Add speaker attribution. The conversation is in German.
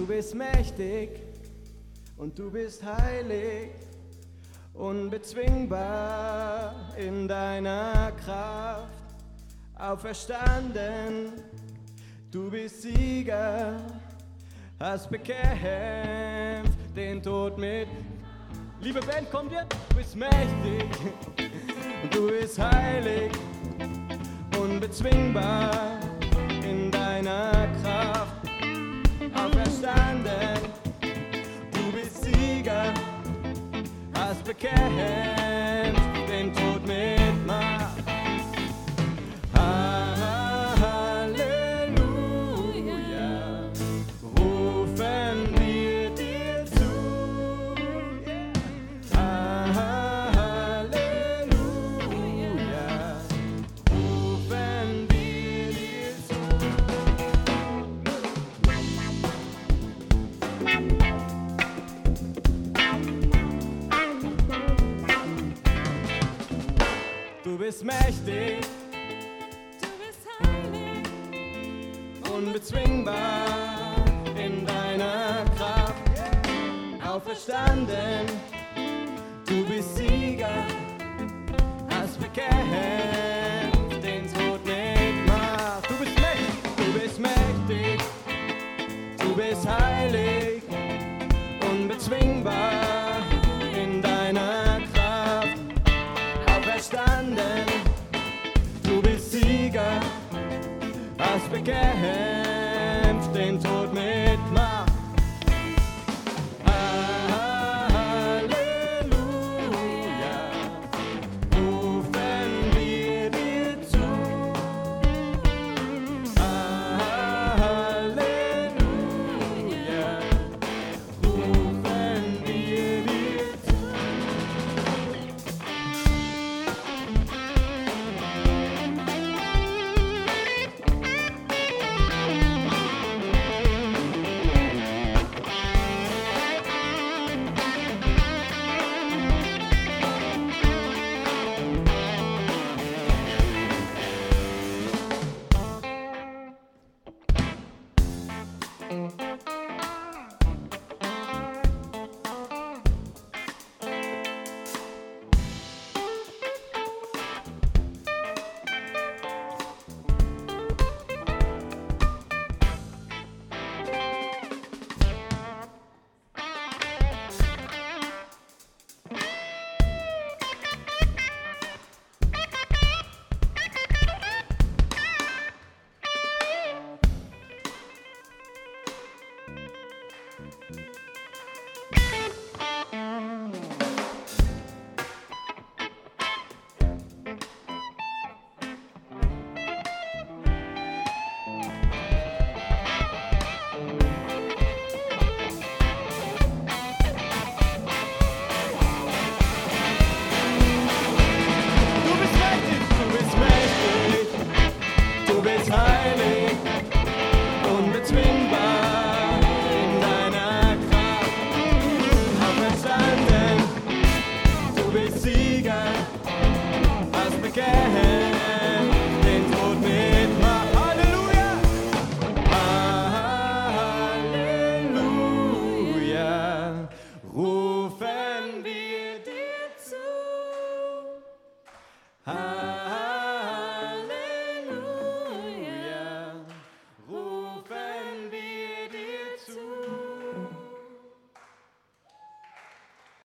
Speaker 1: Du bist mächtig und du bist heilig, unbezwingbar in deiner Kraft, auferstanden, du bist Sieger, hast bekämpft den Tod mit. Liebe Band, kommt ihr? Du bist mächtig und du bist heilig, unbezwingbar in deiner Kraft, auferstanden, du bist Sieger, hast bekämpft den Tod mit Macht. Halleluja, rufen wir dir zu. Halleluja, rufen wir dir zu. Du bist mächtig,
Speaker 2: Du bist heilig,
Speaker 1: unbezwingbar in deiner Kraft, auferstanden, du bist Sieger, hast bekämpft den Tod mit Macht. Du bist mächtig, du bist heilig, unbezwingbar in deiner Kraft, auferstanden, du bist Sieger, hast bekämpft den Tod mit Macht. Halleluja, rufen wir dir zu. Halleluja, rufen wir dir zu. Du bist heilig, unbezwingbar in deiner Kraft, auferstanden, du bist Sieger, hast bekämpft den Tod mit Macht. Halleluja, Halleluja, rufen wir dir zu.